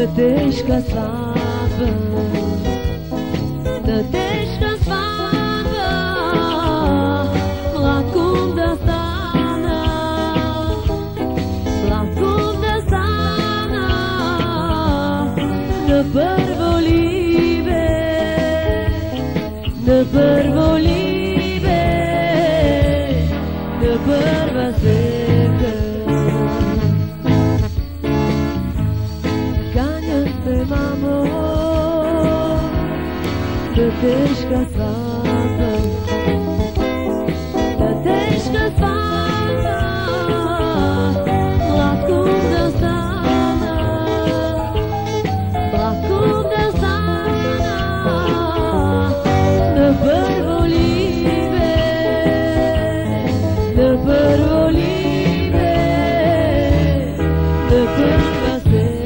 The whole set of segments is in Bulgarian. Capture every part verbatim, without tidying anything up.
de teška svadba, de teška svadba, lakom da stana, lakom da stana, na prvo libe, na prvo libe, na prva sveta. Mamo, da teška svadba, da teška svadba, lakom da stana, lakom da stana, na prvo libe, na prvo libe, na prva sveta.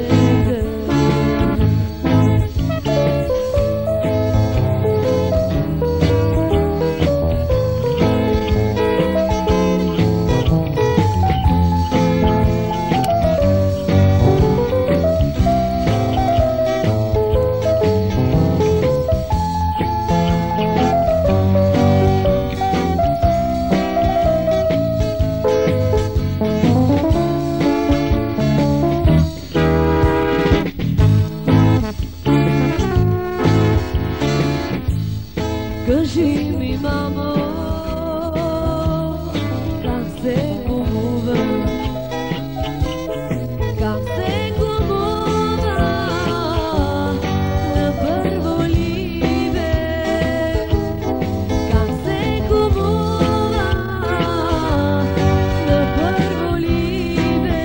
Кажи ми, мамо, как се губува, как се губува на първо либе, как се губува на първо либе,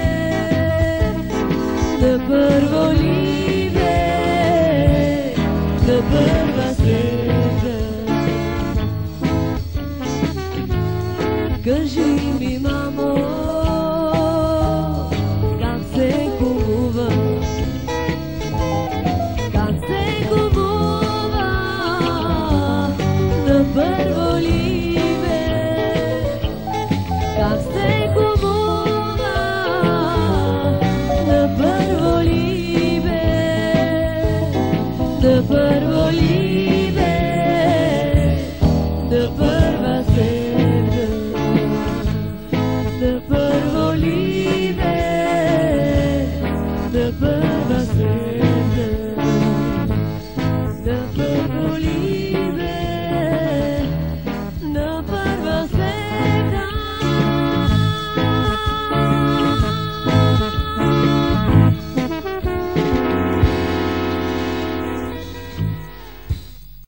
на първо либе, на първа света. Кажи ми, мамо, как се губува, как се губува на първо либе, как се губува на първо либе, на първо либе, на първо